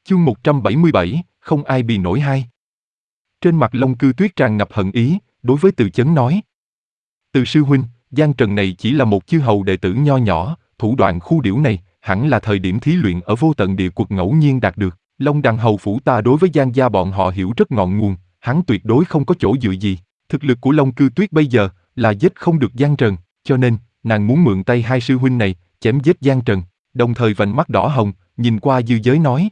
Chương 177, không ai bì nổi hai. Trên mặt Long Cư Tuyết tràn ngập hận ý, đối với Từ Chấn nói. Từ sư huynh, Giang Trần này chỉ là một chư hầu đệ tử nho nhỏ, thủ đoạn khu điểu này, hẳn là thời điểm thí luyện ở vô tận địa quật ngẫu nhiên đạt được. Long Đằng hầu phủ ta đối với Giang gia bọn họ hiểu rất ngọn nguồn, hắn tuyệt đối không có chỗ dựa gì. Thực lực của Long Cư Tuyết bây giờ là giết không được Giang Trần, cho nên nàng muốn mượn tay hai sư huynh này chém giết Giang Trần, đồng thời vành mắt đỏ hồng, nhìn qua Dư Giới nói.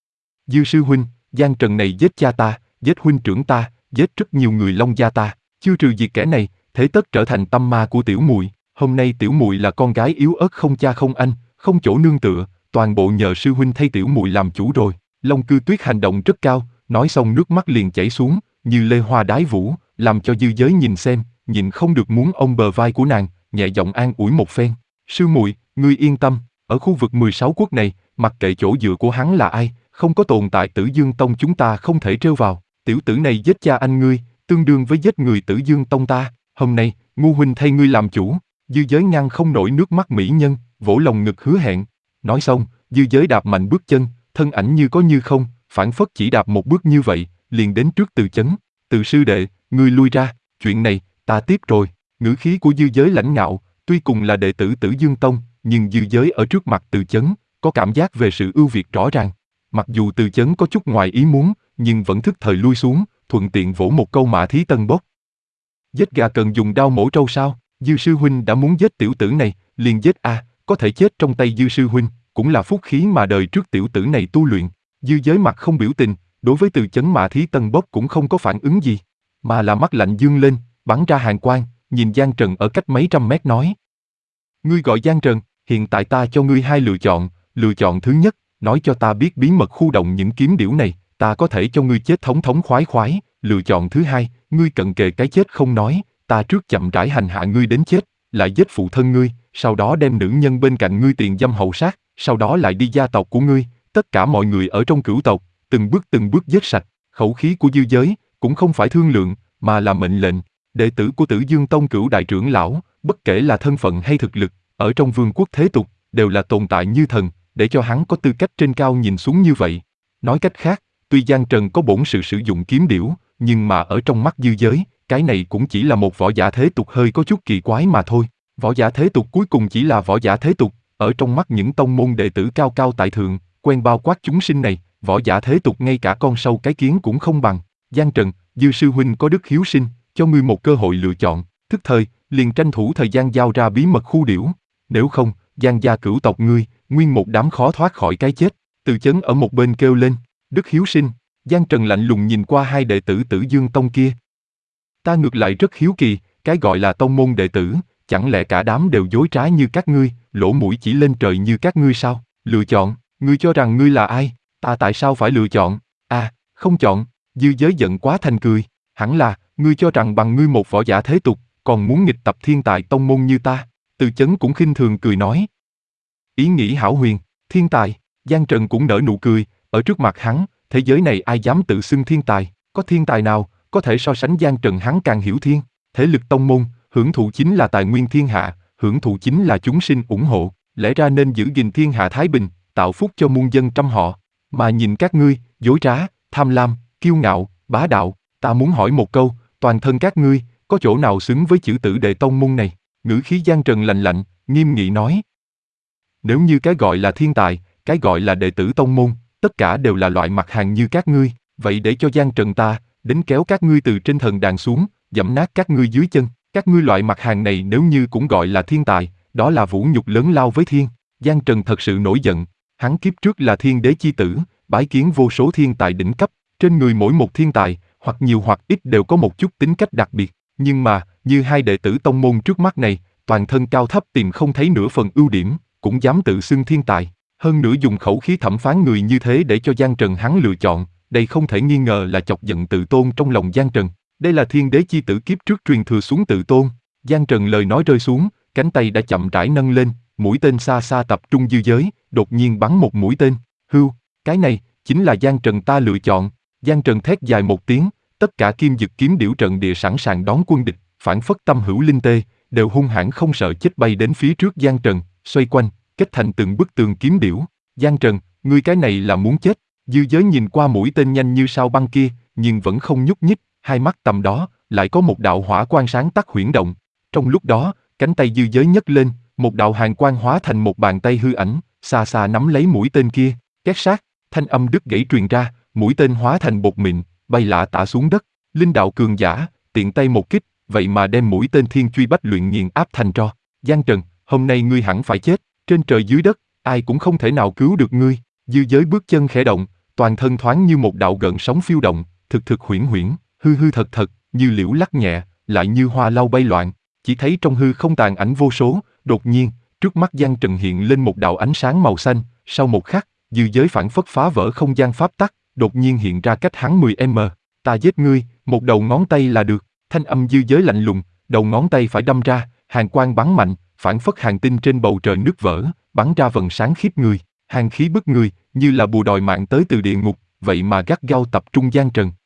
Dư sư huynh, Giang Trần này giết cha ta, giết huynh trưởng ta, giết rất nhiều người Long gia ta, chưa trừ diệt kẻ này, thế tất trở thành tâm ma của tiểu muội. Hôm nay tiểu muội là con gái yếu ớt không cha không anh, không chỗ nương tựa, toàn bộ nhờ sư huynh thay tiểu muội làm chủ rồi. Long Cư Tuyết hành động rất cao, nói xong nước mắt liền chảy xuống, như lê hoa đái vũ, làm cho Dư Giới nhìn xem, nhìn không được muốn ôm bờ vai của nàng, nhẹ giọng an ủi một phen. Sư muội, ngươi yên tâm, ở khu vực 16 quốc này, mặc kệ chỗ dựa của hắn là ai, không có tồn tại Tử Dương Tông chúng ta không thể trêu vào. Tiểu tử này giết cha anh ngươi, tương đương với giết người Tử Dương Tông ta. Hôm nay, ngu huynh thay ngươi làm chủ. Dư Giới ngăn không nổi nước mắt mỹ nhân, vỗ lồng ngực hứa hẹn. Nói xong, Dư Giới đạp mạnh bước chân, thân ảnh như có như không, phảng phất chỉ đạp một bước như vậy, liền đến trước Từ Chấn. Từ sư đệ, ngươi lui ra, chuyện này, ta tiếp rồi. Ngữ khí của Dư Giới lãnh ngạo, tuy cùng là đệ tử Tử Dương Tông, nhưng Dư Giới ở trước mặt Từ Chấn, có cảm giác về sự ưu việt rõ ràng. Mặc dù Từ Chấn có chút ngoài ý muốn, nhưng vẫn thức thời lui xuống, thuận tiện vỗ một câu Mã Thí Tân bốc. Giết gà cần dùng đao mổ trâu sao? Dư sư huynh đã muốn giết tiểu tử này, liền giết a, có thể chết trong tay Dư sư huynh, cũng là phúc khí mà đời trước tiểu tử này tu luyện. Dư Giới mặt không biểu tình, đối với Từ Chấn Mã Thí Tân bốc cũng không có phản ứng gì, mà là mắt lạnh dương lên, bắn ra hàn quang, nhìn Giang Trần ở cách mấy trăm mét nói. Ngươi gọi Giang Trần, hiện tại ta cho ngươi hai lựa chọn thứ nhất, nói cho ta biết bí mật khu động những kiếm điểu này, ta có thể cho ngươi chết thống thống khoái khoái. Lựa chọn thứ hai, ngươi cận kề cái chết không nói, ta trước chậm rãi hành hạ ngươi đến chết, lại giết phụ thân ngươi, sau đó đem nữ nhân bên cạnh ngươi tiền dâm hậu sát, sau đó lại đi gia tộc của ngươi, tất cả mọi người ở trong cửu tộc, từng bước giết sạch. Khẩu khí của Dư Giới cũng không phải thương lượng, mà là mệnh lệnh. Đệ tử của Tử Dương Tông cửu đại trưởng lão, bất kể là thân phận hay thực lực, ở trong vương quốc thế tục, đều là tồn tại như thần, để cho hắn có tư cách trên cao nhìn xuống như vậy. Nói cách khác, tuy Giang Trần có bổn sự sử dụng kiếm điểu, nhưng mà ở trong mắt Dư Giới, cái này cũng chỉ là một võ giả thế tục hơi có chút kỳ quái mà thôi. Võ giả thế tục cuối cùng chỉ là võ giả thế tục, ở trong mắt những tông môn đệ tử cao cao tại thượng, quen bao quát chúng sinh này, võ giả thế tục ngay cả con sâu cái kiến cũng không bằng. Giang Trần, Dư sư huynh có đức hiếu sinh, cho ngươi một cơ hội lựa chọn, thức thời, liền tranh thủ thời gian giao ra bí mật khu điểu. Nếu không, Giang gia cửu tộc ngươi, nguyên một đám khó thoát khỏi cái chết. Từ Chấn ở một bên kêu lên, đức hiếu sinh. Giang Trần lạnh lùng nhìn qua hai đệ tử Tử Dương Tông kia. Ta ngược lại rất hiếu kỳ, cái gọi là tông môn đệ tử, chẳng lẽ cả đám đều dối trá như các ngươi, lỗ mũi chỉ lên trời như các ngươi sao? Lựa chọn, ngươi cho rằng ngươi là ai? Ta tại sao phải lựa chọn? À, không chọn. Dư Giới giận quá thành cười, hẳn là, ngươi cho rằng bằng ngươi một võ giả thế tục, còn muốn nghịch tập thiên tài tông môn như ta. Từ Chấn cũng khinh thường cười nói. Ý nghĩ hão huyền, thiên tài. Giang Trần cũng nở nụ cười, ở trước mặt hắn, thế giới này ai dám tự xưng thiên tài, có thiên tài nào có thể so sánh Giang Trần hắn càng hiểu thiên. Thế lực tông môn, hưởng thụ chính là tài nguyên thiên hạ, hưởng thụ chính là chúng sinh ủng hộ, lẽ ra nên giữ gìn thiên hạ thái bình, tạo phúc cho muôn dân trăm họ. Mà nhìn các ngươi, dối trá, tham lam, kiêu ngạo, bá đạo, ta muốn hỏi một câu, toàn thân các ngươi, có chỗ nào xứng với chữ tử đệ tông môn này? Ngữ khí Giang Trần lạnh lạnh, nghiêm nghị nói. Nếu như cái gọi là thiên tài, cái gọi là đệ tử tông môn, tất cả đều là loại mặt hàng như các ngươi, vậy để cho Giang Trần ta, đến kéo các ngươi từ trên thần đàn xuống, giẫm nát các ngươi dưới chân. Các ngươi loại mặt hàng này nếu như cũng gọi là thiên tài, đó là vũ nhục lớn lao với thiên. Giang Trần thật sự nổi giận, hắn kiếp trước là thiên đế chi tử, bái kiến vô số thiên tài đỉnh cấp, trên người mỗi một thiên tài, hoặc nhiều hoặc ít đều có một chút tính cách đặc biệt, nhưng mà, như hai đệ tử tông môn trước mắt này, toàn thân cao thấp tìm không thấy nửa phần ưu điểm, cũng dám tự xưng thiên tài, hơn nữa dùng khẩu khí thẩm phán người như thế để cho Giang Trần hắn lựa chọn, đây không thể nghi ngờ là chọc giận tự tôn trong lòng Giang Trần. Đây là thiên đế chi tử kiếp trước truyền thừa xuống tự tôn. Giang Trần lời nói rơi xuống, cánh tay đã chậm rãi nâng lên, mũi tên xa xa tập trung Dư Giới, đột nhiên bắn một mũi tên. Hưu, cái này chính là Giang Trần ta lựa chọn. Giang Trần thét dài một tiếng, tất cả kim dực kiếm điểu trận địa sẵn sàng đón quân địch, phản phất tâm hữu linh tê, đều hung hãn không sợ chết bay đến phía trước Giang Trần, xoay quanh, kết thành từng bức tường kiếm điểu. Giang Trần, ngươi cái này là muốn chết. Dư Giới nhìn qua mũi tên nhanh như sao băng kia, nhưng vẫn không nhúc nhích, hai mắt tầm đó, lại có một đạo hỏa quang sáng tắt huyễn động. Trong lúc đó, cánh tay Dư Giới nhấc lên, một đạo hàn quang hóa thành một bàn tay hư ảnh, xa xa nắm lấy mũi tên kia, két sát, thanh âm đứt gãy truyền ra, mũi tên hóa thành bột mịn, bay lả tả xuống đất. Linh đạo cường giả, tiện tay một kích, vậy mà đem mũi tên thiên truy bách luyện nghiền áp thành tro. Giang Trần, hôm nay ngươi hẳn phải chết, trên trời dưới đất, ai cũng không thể nào cứu được ngươi. Dư Giới bước chân khẽ động, toàn thân thoáng như một đạo gợn sóng phiêu động, thực thực huyễn huyễn, hư hư thật thật, như liễu lắc nhẹ, lại như hoa lau bay loạn. Chỉ thấy trong hư không tàn ảnh vô số, đột nhiên, trước mắt Giang Trần hiện lên một đạo ánh sáng màu xanh, sau một khắc, Dư Giới phảng phất phá vỡ không gian pháp tắc, đột nhiên hiện ra cách hắn 10m. Ta giết ngươi, một đầu ngón tay là được. Thanh âm Dư Giới lạnh lùng, đầu ngón tay phải đâm ra, hàn quang bắn mạnh, phảng phất hàng tinh trên bầu trời nứt vỡ, bắn ra vầng sáng khiếp người, hàn khí bức người, như là bùa đòi mạng tới từ địa ngục, vậy mà gắt gao tập trung Giang Trần.